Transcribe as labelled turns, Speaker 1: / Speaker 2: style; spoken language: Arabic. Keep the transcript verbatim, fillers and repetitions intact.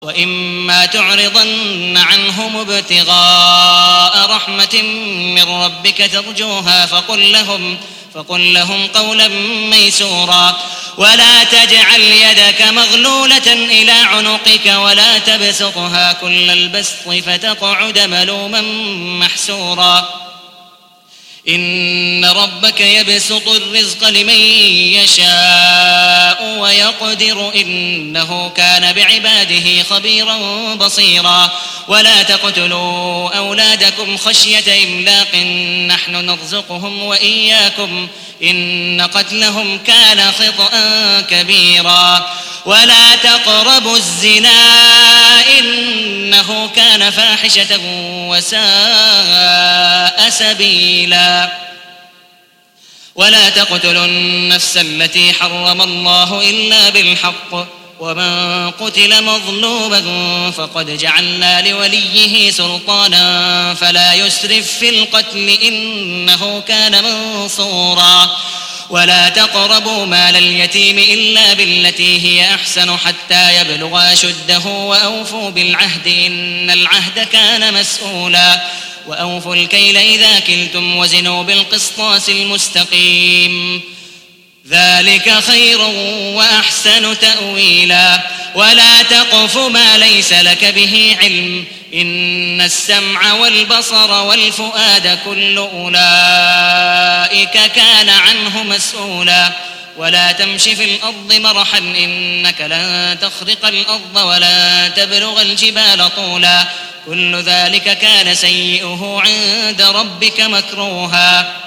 Speaker 1: وإما تعرضن عنهم ابتغاء رحمة من ربك ترجوها فقل لهم, فقل لهم قولا ميسورا ولا تجعل يدك مغلولة إلى عنقك ولا تبسطها كل البسط فتقعد ملوما محسورا إن ربك يبسط الرزق لمن يشاء ويقدر إنه كان بعباده خبيرا بصيرا ولا تقتلوا أولادكم خشية إملاق نحن نرزقهم وإياكم إن قتلهم كان خطأ كبيرا ولا تقربوا الزنا إنه كان فاحشة وساء سبيلا ولا تقتلوا النفس التي حرم الله إلا بالحق ومن قتل مظلوما فقد جعلنا لوليه سلطانا فلا يسرف في القتل إنه كان منصورا ولا تقربوا مال اليتيم إلا بالتي هي أحسن حتى يبلغ أشده وأوفوا بالعهد إن العهد كان مسؤولا وأوفوا الكيل إذا كلتم وزنوا بالقسطاس المستقيم ذلك خير وأحسن تأويلا ولا تقف ما ليس لك به علم إن السمع والبصر والفؤاد كل أولئك كان عنه مسؤولا ولا تمش في الأرض مرحا إنك لن تخرق الأرض ولا تبلغ الجبال طولا كل ذلك كان سيئه عند ربك مكروها